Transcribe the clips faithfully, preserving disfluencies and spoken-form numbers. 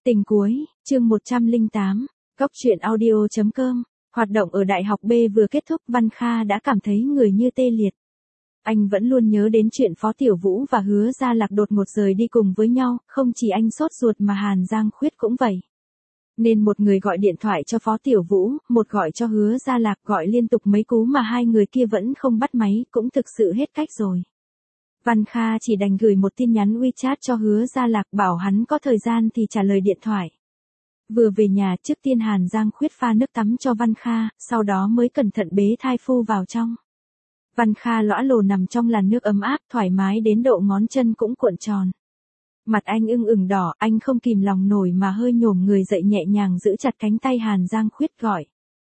Tình cuối, chương một trăm lẻ tám, Cốc truyện audio chấm com. Hoạt động ở Đại học B vừa kết thúc, Văn Kha đã cảm thấy người như tê liệt. Anh vẫn luôn nhớ đến chuyện Phó Tiểu Vũ và Hứa Gia Lạc đột ngột rời đi cùng với nhau, không chỉ anh sốt ruột mà Hàn Giang Khuyết cũng vậy. Nên một người gọi điện thoại cho Phó Tiểu Vũ, một gọi cho Hứa Gia Lạc, gọi liên tục mấy cú mà hai người kia vẫn không bắt máy, cũng thực sự hết cách rồi. Văn Kha chỉ đành gửi một tin nhắn WeChat cho Hứa Gia Lạc bảo hắn có thời gian thì trả lời điện thoại. Vừa về nhà, trước tiên Hàn Giang Khuyết pha nước tắm cho Văn Kha, sau đó mới cẩn thận bế thai phu vào trong. Văn Kha lõa lồ nằm trong làn nước ấm áp, thoải mái đến độ ngón chân cũng cuộn tròn. Mặt anh ưng ửng đỏ, anh không kìm lòng nổi mà hơi nhổm người dậy nhẹ nhàng giữ chặt cánh tay Hàn Giang Khuyết gọi.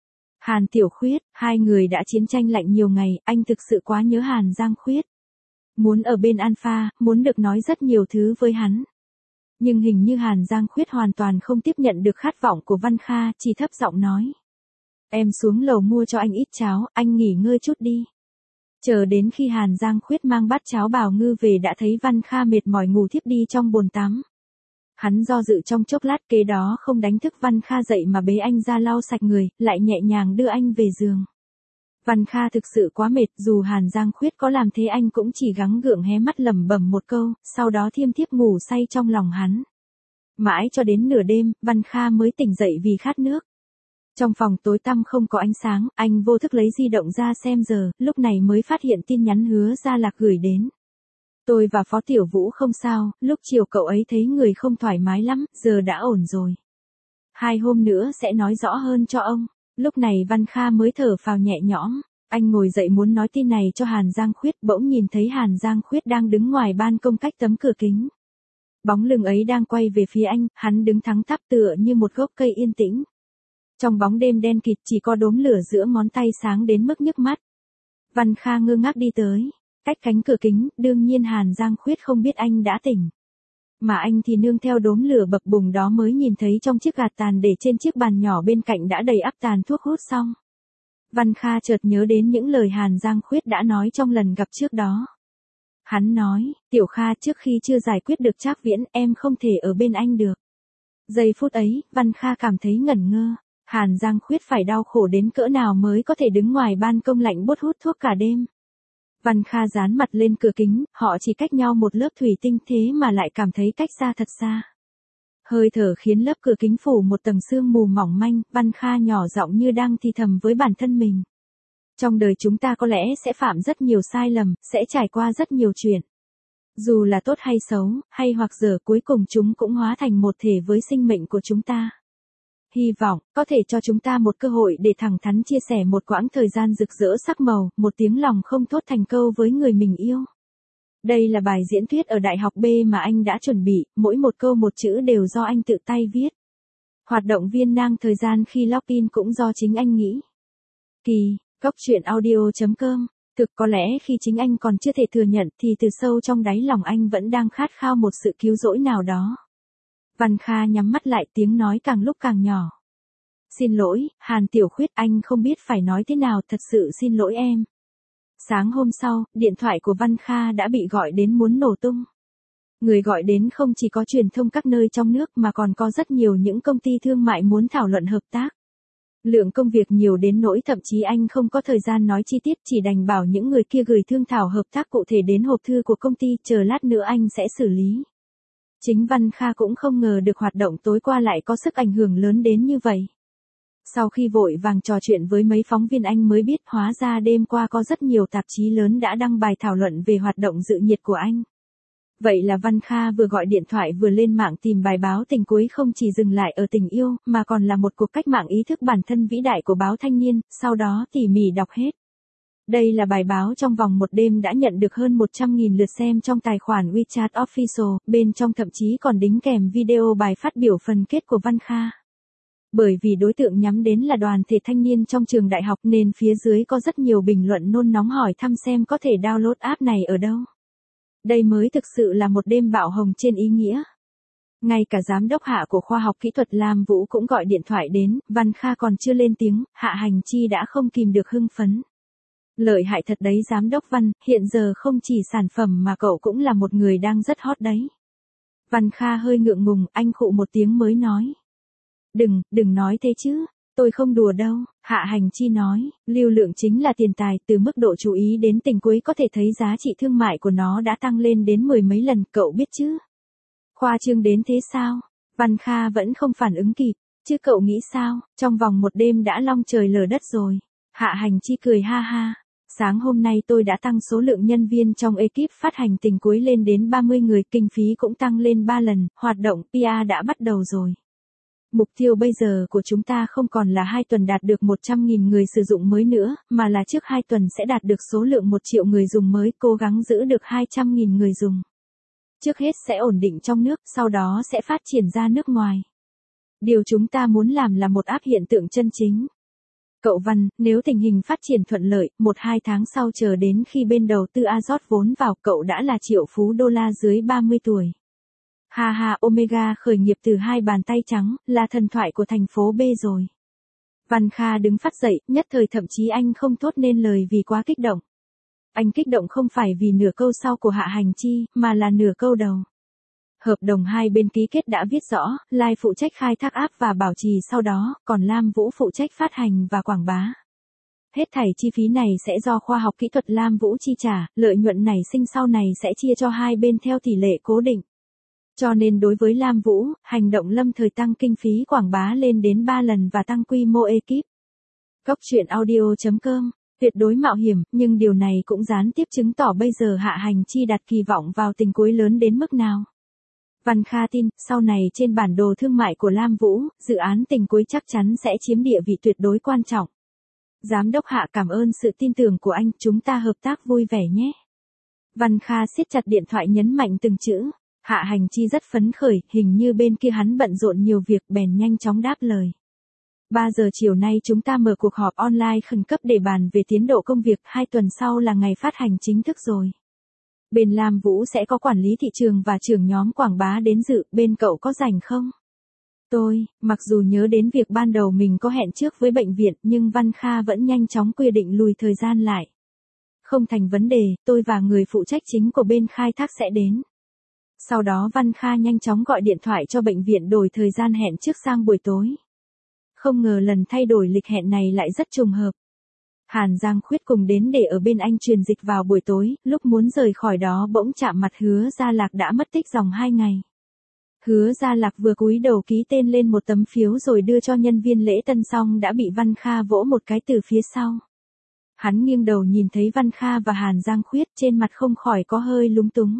Hàn Tiểu Khuyết, hai người đã chiến tranh lạnh nhiều ngày, anh thực sự quá nhớ Hàn Giang Khuyết. Muốn ở bên Alpha, muốn được nói rất nhiều thứ với hắn. Nhưng hình như Hàn Giang Khuyết hoàn toàn không tiếp nhận được khát vọng của Văn Kha, chỉ thấp giọng nói. Em xuống lầu mua cho anh ít cháo, anh nghỉ ngơi chút đi. Chờ đến khi Hàn Giang Khuyết mang bát cháo bào ngư về đã thấy Văn Kha mệt mỏi ngủ thiếp đi trong bồn tắm. Hắn do dự trong chốc lát, kế đó không đánh thức Văn Kha dậy mà bế anh ra lau sạch người, lại nhẹ nhàng đưa anh về giường. Văn Kha thực sự quá mệt, dù Hàn Giang Khuyết có làm thế anh cũng chỉ gắng gượng hé mắt lẩm bẩm một câu, sau đó thiêm thiếp ngủ say trong lòng hắn. Mãi cho đến nửa đêm, Văn Kha mới tỉnh dậy vì khát nước. Trong phòng tối tăm không có ánh sáng, anh vô thức lấy di động ra xem giờ, lúc này mới phát hiện tin nhắn Hứa Gia Lạc gửi đến. Tôi và Phó Tiểu Vũ không sao, lúc chiều cậu ấy thấy người không thoải mái lắm, giờ đã ổn rồi. Hai hôm nữa sẽ nói rõ hơn cho ông. Lúc này Văn Kha mới thở phào nhẹ nhõm, anh ngồi dậy muốn nói tin này cho Hàn Giang Khuyết, bỗng nhìn thấy Hàn Giang Khuyết đang đứng ngoài ban công cách tấm cửa kính. Bóng lưng ấy đang quay về phía anh, hắn đứng thẳng tắp tựa như một gốc cây yên tĩnh. Trong bóng đêm đen kịt chỉ có đốm lửa giữa ngón tay sáng đến mức nhức mắt. Văn Kha ngơ ngác đi tới, cách cánh cửa kính, đương nhiên Hàn Giang Khuyết không biết anh đã tỉnh. Mà anh thì nương theo đốm lửa bập bùng đó mới nhìn thấy trong chiếc gạt tàn để trên chiếc bàn nhỏ bên cạnh đã đầy ắp tàn thuốc hút xong. Văn Kha chợt nhớ đến những lời Hàn Giang Khuyết đã nói trong lần gặp trước đó. Hắn nói, Tiểu Kha, trước khi chưa giải quyết được Trác Viễn, em không thể ở bên anh được. Giây phút ấy, Văn Kha cảm thấy ngẩn ngơ, Hàn Giang Khuyết phải đau khổ đến cỡ nào mới có thể đứng ngoài ban công lạnh buốt hút thuốc cả đêm. Văn Kha dán mặt lên cửa kính, họ chỉ cách nhau một lớp thủy tinh thế mà lại cảm thấy cách xa thật xa. Hơi thở khiến lớp cửa kính phủ một tầng sương mù mỏng manh, Văn Kha nhỏ giọng như đang thì thầm với bản thân mình. Trong đời chúng ta có lẽ sẽ phạm rất nhiều sai lầm, sẽ trải qua rất nhiều chuyện. Dù là tốt hay xấu, hay hoặc dở, cuối cùng chúng cũng hóa thành một thể với sinh mệnh của chúng ta. Hy vọng, có thể cho chúng ta một cơ hội để thẳng thắn chia sẻ một quãng thời gian rực rỡ sắc màu, một tiếng lòng không thốt thành câu với người mình yêu. Đây là bài diễn thuyết ở Đại học B mà anh đã chuẩn bị, mỗi một câu một chữ đều do anh tự tay viết. Hoạt động viên nang thời gian khi login cũng do chính anh nghĩ. Kỳ, Cốc truyện audio chấm com. Thực có lẽ khi chính anh còn chưa thể thừa nhận thì từ sâu trong đáy lòng anh vẫn đang khát khao một sự cứu rỗi nào đó. Văn Kha nhắm mắt lại, tiếng nói càng lúc càng nhỏ. Xin lỗi, Hàn Tiểu Khuyết, anh không biết phải nói thế nào, thật sự xin lỗi em. Sáng hôm sau, điện thoại của Văn Kha đã bị gọi đến muốn nổ tung. Người gọi đến không chỉ có truyền thông các nơi trong nước mà còn có rất nhiều những công ty thương mại muốn thảo luận hợp tác. Lượng công việc nhiều đến nỗi thậm chí anh không có thời gian nói chi tiết, chỉ đành bảo những người kia gửi thương thảo hợp tác cụ thể đến hộp thư của công ty, chờ lát nữa anh sẽ xử lý. Chính Văn Kha cũng không ngờ được hoạt động tối qua lại có sức ảnh hưởng lớn đến như vậy. Sau khi vội vàng trò chuyện với mấy phóng viên anh mới biết hóa ra đêm qua có rất nhiều tạp chí lớn đã đăng bài thảo luận về hoạt động dự nhiệt của anh. Vậy là Văn Kha vừa gọi điện thoại vừa lên mạng tìm bài báo tình cuối không chỉ dừng lại ở tình yêu, mà còn là một cuộc cách mạng ý thức bản thân vĩ đại của báo Thanh niên, sau đó tỉ mỉ đọc hết. Đây là bài báo trong vòng một đêm đã nhận được hơn một trăm nghìn lượt xem trong tài khoản WeChat Official, bên trong thậm chí còn đính kèm video bài phát biểu phần kết của Văn Kha. Bởi vì đối tượng nhắm đến là đoàn thể thanh niên trong trường đại học nên phía dưới có rất nhiều bình luận nôn nóng hỏi thăm xem có thể download app này ở đâu. Đây mới thực sự là một đêm bạo hồng trên ý nghĩa. Ngay cả giám đốc Hạ của khoa học kỹ thuật Lam Vũ cũng gọi điện thoại đến, Văn Kha còn chưa lên tiếng, Hạ Hành Chi đã không kìm được hưng phấn. Lợi hại thật đấy giám đốc Văn, hiện giờ không chỉ sản phẩm mà cậu cũng là một người đang rất hot đấy. Văn Kha hơi ngượng ngùng, anh khụ một tiếng mới nói. Đừng, đừng nói thế chứ, tôi không đùa đâu, Hạ Hành Chi nói, lưu lượng chính là tiền tài, từ mức độ chú ý đến tình cuối có thể thấy giá trị thương mại của nó đã tăng lên đến mười mấy lần, cậu biết chứ? Khoa trương đến thế sao? Văn Kha vẫn không phản ứng kịp, chứ cậu nghĩ sao, trong vòng một đêm đã long trời lở đất rồi. Hạ Hành Chi cười ha ha. Sáng hôm nay tôi đã tăng số lượng nhân viên trong ekip phát hành tình cuối lên đến ba mươi người, kinh phí cũng tăng lên ba lần, hoạt động pê e đã bắt đầu rồi. Mục tiêu bây giờ của chúng ta không còn là hai tuần đạt được một trăm nghìn người sử dụng mới nữa, mà là trước hai tuần sẽ đạt được số lượng một triệu người dùng mới, cố gắng giữ được hai trăm nghìn người dùng. Trước hết sẽ ổn định trong nước, sau đó sẽ phát triển ra nước ngoài. Điều chúng ta muốn làm là một app hiện tượng chân chính. Cậu Văn, nếu tình hình phát triển thuận lợi, một hai tháng sau chờ đến khi bên đầu tư A rót vốn vào, cậu đã là triệu phú đô la dưới ba mươi tuổi. Ha ha, Omega khởi nghiệp từ hai bàn tay trắng, là thần thoại của thành phố B rồi. Văn Kha đứng phát dậy, nhất thời thậm chí anh không thốt nên lời vì quá kích động. Anh kích động không phải vì nửa câu sau của Hạ Hành Chi, mà là nửa câu đầu. Hợp đồng hai bên ký kết đã viết rõ, Lai phụ trách khai thác app và bảo trì sau đó, còn Lam Vũ phụ trách phát hành và quảng bá. Hết thảy chi phí này sẽ do khoa học kỹ thuật Lam Vũ chi trả, lợi nhuận nảy sinh sau này sẽ chia cho hai bên theo tỷ lệ cố định. Cho nên đối với Lam Vũ, hành động lâm thời tăng kinh phí quảng bá lên đến ba lần và tăng quy mô ekip. Cốc truyện audio chấm com, tuyệt đối mạo hiểm, nhưng điều này cũng gián tiếp chứng tỏ bây giờ Hạ Hành Chi đặt kỳ vọng vào tình cuối lớn đến mức nào. Văn Kha tin, sau này trên bản đồ thương mại của Lam Vũ, dự án tình cuối chắc chắn sẽ chiếm địa vị tuyệt đối quan trọng. Giám đốc Hạ cảm ơn sự tin tưởng của anh, chúng ta hợp tác vui vẻ nhé. Văn Kha siết chặt điện thoại nhấn mạnh từng chữ. Hạ Hành Chi rất phấn khởi, hình như bên kia hắn bận rộn nhiều việc, bèn nhanh chóng đáp lời. ba giờ chiều nay chúng ta mở cuộc họp online khẩn cấp để bàn về tiến độ công việc, hai tuần sau là ngày phát hành chính thức rồi. Bên Lam Vũ sẽ có quản lý thị trường và trưởng nhóm quảng bá đến dự, bên cậu có rảnh không? Tôi, mặc dù nhớ đến việc ban đầu mình có hẹn trước với bệnh viện, nhưng Văn Kha vẫn nhanh chóng quy định lùi thời gian lại. Không thành vấn đề, tôi và người phụ trách chính của bên khai thác sẽ đến. Sau đó Văn Kha nhanh chóng gọi điện thoại cho bệnh viện đổi thời gian hẹn trước sang buổi tối. Không ngờ lần thay đổi lịch hẹn này lại rất trùng hợp. Hàn Giang Khuyết cùng đến để ở bên anh truyền dịch vào buổi tối, lúc muốn rời khỏi đó bỗng chạm mặt Hứa Gia Lạc đã mất tích dòng hai ngày. Hứa Gia Lạc vừa cúi đầu ký tên lên một tấm phiếu rồi đưa cho nhân viên lễ tân xong đã bị Văn Kha vỗ một cái từ phía sau. Hắn nghiêng đầu nhìn thấy Văn Kha và Hàn Giang Khuyết, trên mặt không khỏi có hơi lúng túng.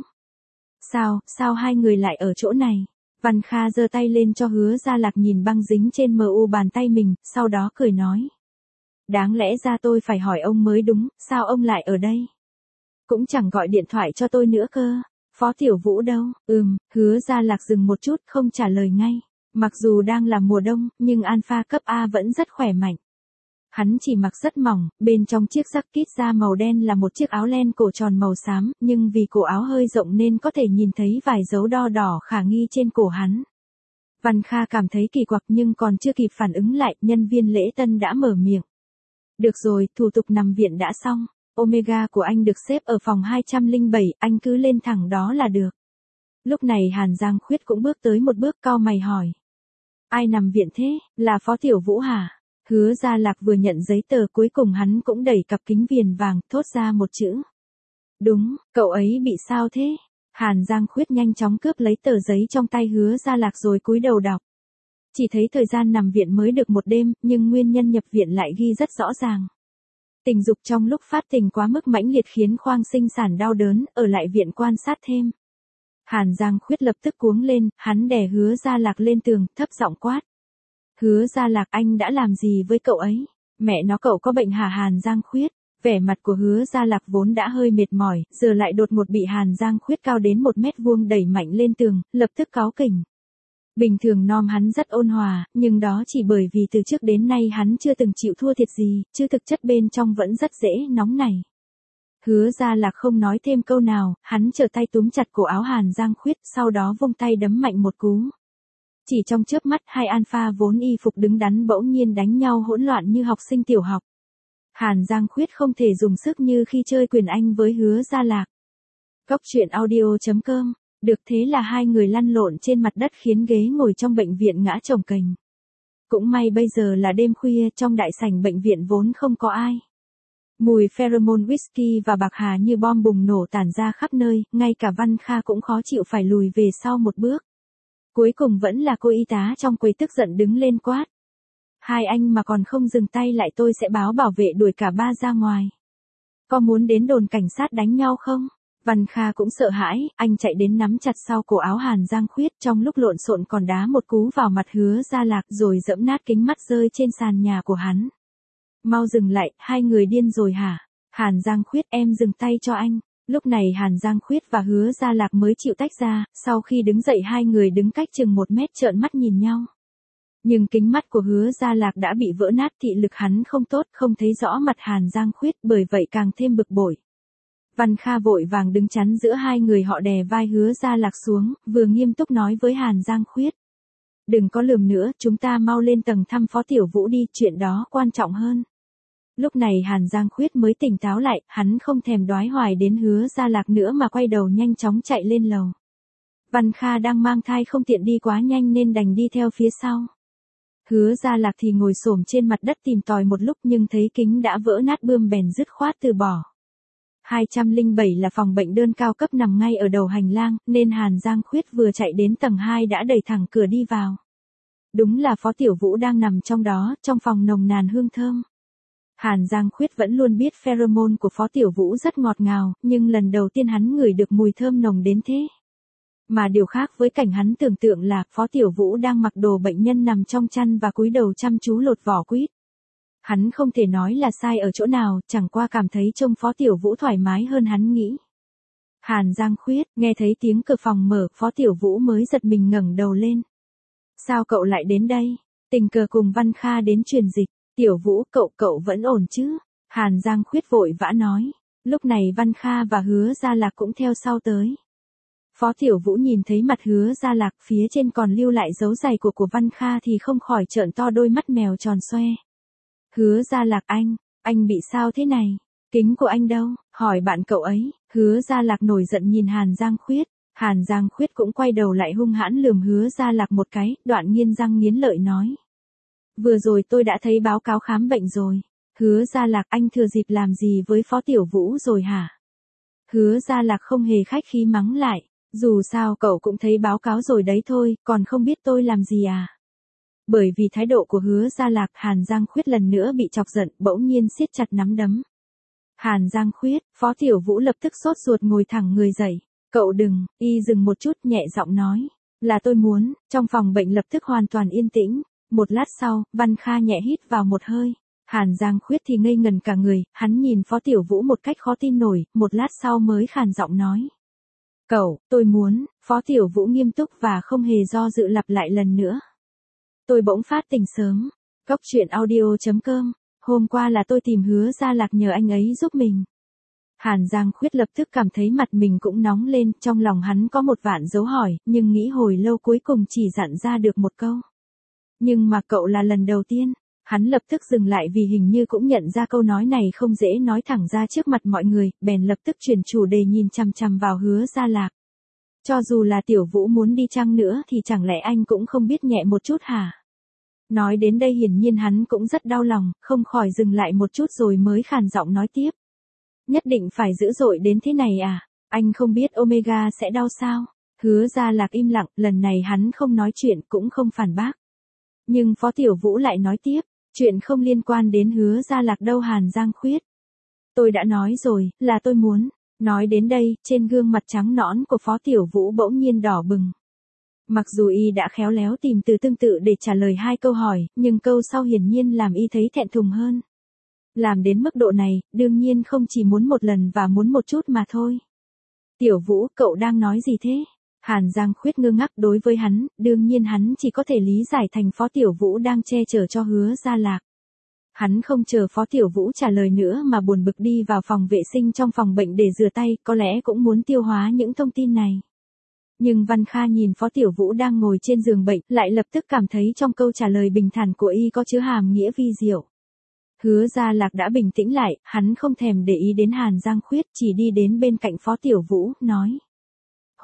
Sao, sao hai người lại ở chỗ này? Văn Kha giơ tay lên cho Hứa Gia Lạc nhìn băng dính trên mờ u bàn tay mình, sau đó cười nói. Đáng lẽ ra tôi phải hỏi ông mới đúng, sao ông lại ở đây? Cũng chẳng gọi điện thoại cho tôi nữa cơ. Phó Tiểu Vũ đâu? Ừm, Hứa Gia Lạc dừng một chút không trả lời ngay. Mặc dù đang là mùa đông, nhưng Alpha cấp A vẫn rất khỏe mạnh. Hắn chỉ mặc rất mỏng, bên trong chiếc jacket da màu đen là một chiếc áo len cổ tròn màu xám, nhưng vì cổ áo hơi rộng nên có thể nhìn thấy vài dấu đo đỏ khả nghi trên cổ hắn. Văn Kha cảm thấy kỳ quặc nhưng còn chưa kịp phản ứng lại, nhân viên lễ tân đã mở miệng. Được rồi, thủ tục nằm viện đã xong. Omega của anh được xếp ở phòng hai trăm lẻ bảy, anh cứ lên thẳng đó là được. Lúc này Hàn Giang Khuyết cũng bước tới một bước cau mày hỏi. Ai nằm viện thế, là Phó Tiểu Vũ hả? Hứa Gia Lạc vừa nhận giấy tờ cuối cùng hắn cũng đẩy cặp kính viền vàng, thốt ra một chữ. Đúng, cậu ấy bị sao thế? Hàn Giang Khuyết nhanh chóng cướp lấy tờ giấy trong tay Hứa Gia Lạc rồi cúi đầu đọc. Chỉ thấy thời gian nằm viện mới được một đêm, nhưng nguyên nhân nhập viện lại ghi rất rõ ràng. Tình dục trong lúc phát tình quá mức mãnh liệt khiến khoang sinh sản đau đớn, ở lại viện quan sát thêm. Hàn Giang Khuyết lập tức cuống lên, hắn đè Hứa Gia Lạc lên tường, thấp giọng quát. Hứa Gia Lạc, anh đã làm gì với cậu ấy? Mẹ nó, cậu có bệnh hả? Hàn Giang Khuyết. Vẻ mặt của Hứa Gia Lạc vốn đã hơi mệt mỏi, giờ lại đột ngột bị Hàn Giang Khuyết cao đến một mét vuông đẩy mạnh lên tường, lập tức cáu kỉnh. Bình thường Nom hắn rất ôn hòa, nhưng đó chỉ bởi vì từ trước đến nay hắn chưa từng chịu thua thiệt gì, chứ thực chất bên trong vẫn rất dễ nóng này. Hứa Gia Lạc không nói thêm câu nào, hắn trở tay túm chặt cổ áo Hàn Giang Khuyết, sau đó vung tay đấm mạnh một cú. Chỉ trong chớp mắt, hai alpha vốn y phục đứng đắn bỗng nhiên đánh nhau hỗn loạn như học sinh tiểu học. Hàn Giang Khuyết không thể dùng sức như khi chơi quyền Anh với Hứa Gia Lạc. Cốc truyện audio chấm com Được thế là hai người lăn lộn trên mặt đất khiến ghế ngồi trong bệnh viện ngã chồng kềnh. Cũng may bây giờ là đêm khuya, trong đại sảnh bệnh viện vốn không có ai. Mùi pheromone whisky và bạc hà như bom bùng nổ tản ra khắp nơi, ngay cả Văn Kha cũng khó chịu phải lùi về sau một bước. Cuối cùng vẫn là cô y tá trong quầy tức giận đứng lên quát. Hai anh mà còn không dừng tay lại tôi sẽ báo bảo vệ đuổi cả ba ra ngoài. Có muốn đến đồn cảnh sát đánh nhau không? Văn Kha cũng sợ hãi, anh chạy đến nắm chặt sau cổ áo Hàn Giang Khuyết, trong lúc lộn xộn còn đá một cú vào mặt Hứa Gia Lạc rồi dẫm nát kính mắt rơi trên sàn nhà của hắn. Mau dừng lại, hai người điên rồi hả? Hàn Giang Khuyết, em dừng tay cho anh. Lúc này Hàn Giang Khuyết và Hứa Gia Lạc mới chịu tách ra, sau khi đứng dậy hai người đứng cách chừng một mét trợn mắt nhìn nhau. Nhưng kính mắt của Hứa Gia Lạc đã bị vỡ nát, thị lực hắn không tốt, không thấy rõ mặt Hàn Giang Khuyết, bởi vậy càng thêm bực bội. Văn Kha vội vàng đứng chắn giữa hai người họ, đè vai Hứa Gia Lạc xuống, vừa nghiêm túc nói với Hàn Giang Khuyết. Đừng có lườm nữa, chúng ta mau lên tầng thăm Phó Tiểu Vũ đi, chuyện đó quan trọng hơn. Lúc này Hàn Giang Khuyết mới tỉnh táo lại, hắn không thèm đoái hoài đến Hứa Gia Lạc nữa mà quay đầu nhanh chóng chạy lên lầu. Văn Kha đang mang thai không tiện đi quá nhanh nên đành đi theo phía sau. Hứa Gia Lạc thì ngồi xổm trên mặt đất tìm tòi một lúc nhưng thấy kính đã vỡ nát bươm bèn dứt khoát từ bỏ. hai trăm lẻ bảy là phòng bệnh đơn cao cấp nằm ngay ở đầu hành lang, nên Hàn Giang Khuyết vừa chạy đến tầng hai đã đẩy thẳng cửa đi vào. Đúng là Phó Tiểu Vũ đang nằm trong đó, trong phòng nồng nàn hương thơm. Hàn Giang Khuyết vẫn luôn biết pheromone của Phó Tiểu Vũ rất ngọt ngào, nhưng lần đầu tiên hắn ngửi được mùi thơm nồng đến thế. Mà điều khác với cảnh hắn tưởng tượng là Phó Tiểu Vũ đang mặc đồ bệnh nhân nằm trong chăn và cúi đầu chăm chú lột vỏ quýt. Hắn không thể nói là sai ở chỗ nào, chẳng qua cảm thấy trông Phó Tiểu Vũ thoải mái hơn hắn nghĩ. Hàn Giang Khuyết, nghe thấy tiếng cửa phòng mở, Phó Tiểu Vũ mới giật mình ngẩng đầu lên. Sao cậu lại đến đây? Tình cờ cùng Văn Kha đến truyền dịch. Tiểu Vũ, cậu cậu vẫn ổn chứ? Hàn Giang Khuyết vội vã nói. Lúc này Văn Kha và Hứa Gia Lạc cũng theo sau tới. Phó Tiểu Vũ nhìn thấy mặt Hứa Gia Lạc, phía trên còn lưu lại dấu giày của của Văn Kha thì không khỏi trợn to đôi mắt mèo tròn xoe. Hứa Gia Lạc, anh, anh bị sao thế này? Kính của anh đâu? Hỏi bạn cậu ấy. Hứa Gia Lạc nổi giận nhìn Hàn Giang Khuyết. Hàn Giang Khuyết cũng quay đầu lại hung hãn lườm Hứa Gia Lạc một cái, đoạn nghiến răng nghiến lợi nói. Vừa rồi tôi đã thấy báo cáo khám bệnh rồi. Hứa Gia Lạc, anh thừa dịp làm gì với Phó Tiểu Vũ rồi hả? Hứa Gia Lạc không hề khách khí mắng lại. Dù sao cậu cũng thấy báo cáo rồi đấy thôi, còn không biết tôi làm gì à? Bởi vì thái độ của Hứa Gia Lạc, Hàn Giang Khuyết lần nữa bị chọc giận, bỗng nhiên siết chặt nắm đấm. Hàn Giang Khuyết, Phó Tiểu Vũ lập tức sốt ruột ngồi thẳng người dậy. Cậu đừng, y dừng một chút nhẹ giọng nói. Là tôi muốn, trong phòng bệnh lập tức hoàn toàn yên tĩnh. Một lát sau, Văn Kha nhẹ hít vào một hơi. Hàn Giang Khuyết thì ngây ngần cả người, hắn nhìn Phó Tiểu Vũ một cách khó tin nổi, một lát sau mới khàn giọng nói. Cậu, tôi muốn, Phó Tiểu Vũ nghiêm túc và không hề do dự lặp lại lần nữa. Tôi bỗng phát tỉnh sớm. Cóc truyện audio chấm com. Hôm qua là tôi tìm Hứa Gia Lạc nhờ anh ấy giúp mình. Hàn Giang Khuyết lập tức cảm thấy mặt mình cũng nóng lên, trong lòng hắn có một vạn dấu hỏi, nhưng nghĩ hồi lâu cuối cùng chỉ dặn ra được một câu. Nhưng mà cậu là lần đầu tiên. Hắn lập tức dừng lại vì hình như cũng nhận ra câu nói này không dễ nói thẳng ra trước mặt mọi người, bèn lập tức chuyển chủ đề nhìn chằm chằm vào Hứa Gia Lạc. Cho dù là Tiểu Vũ muốn đi chăng nữa thì chẳng lẽ anh cũng không biết nhẹ một chút hả? Nói đến đây hiển nhiên hắn cũng rất đau lòng, không khỏi dừng lại một chút rồi mới khàn giọng nói tiếp. Nhất định phải dữ dội đến thế này à? Anh không biết Omega sẽ đau sao? Hứa Gia Lạc im lặng, lần này hắn không nói chuyện cũng không phản bác. Nhưng Phó Tiểu Vũ lại nói tiếp. Chuyện không liên quan đến Hứa Gia Lạc đâu Hàn Giang Khuyết. Tôi đã nói rồi, là tôi muốn. Nói đến đây, trên gương mặt trắng nõn của Phó Tiểu Vũ bỗng nhiên đỏ bừng. Mặc dù y đã khéo léo tìm từ tương tự để trả lời hai câu hỏi, nhưng câu sau hiển nhiên làm y thấy thẹn thùng hơn. Làm đến mức độ này, đương nhiên không chỉ muốn một lần và muốn một chút mà thôi. Tiểu Vũ, cậu đang nói gì thế? Hàn Giang Khuyết ngơ ngác, đối với hắn, đương nhiên hắn chỉ có thể lý giải thành Phó Tiểu Vũ đang che chở cho Hứa Gia Lạc. Hắn không chờ Phó Tiểu Vũ trả lời nữa mà buồn bực đi vào phòng vệ sinh trong phòng bệnh để rửa tay, có lẽ cũng muốn tiêu hóa những thông tin này. Nhưng Văn Kha nhìn Phó Tiểu Vũ đang ngồi trên giường bệnh, lại lập tức cảm thấy trong câu trả lời bình thản của y có chứa hàm nghĩa vi diệu. Hứa Gia Lạc đã bình tĩnh lại, hắn không thèm để ý đến Hàn Giang Khuyết, chỉ đi đến bên cạnh Phó Tiểu Vũ, nói.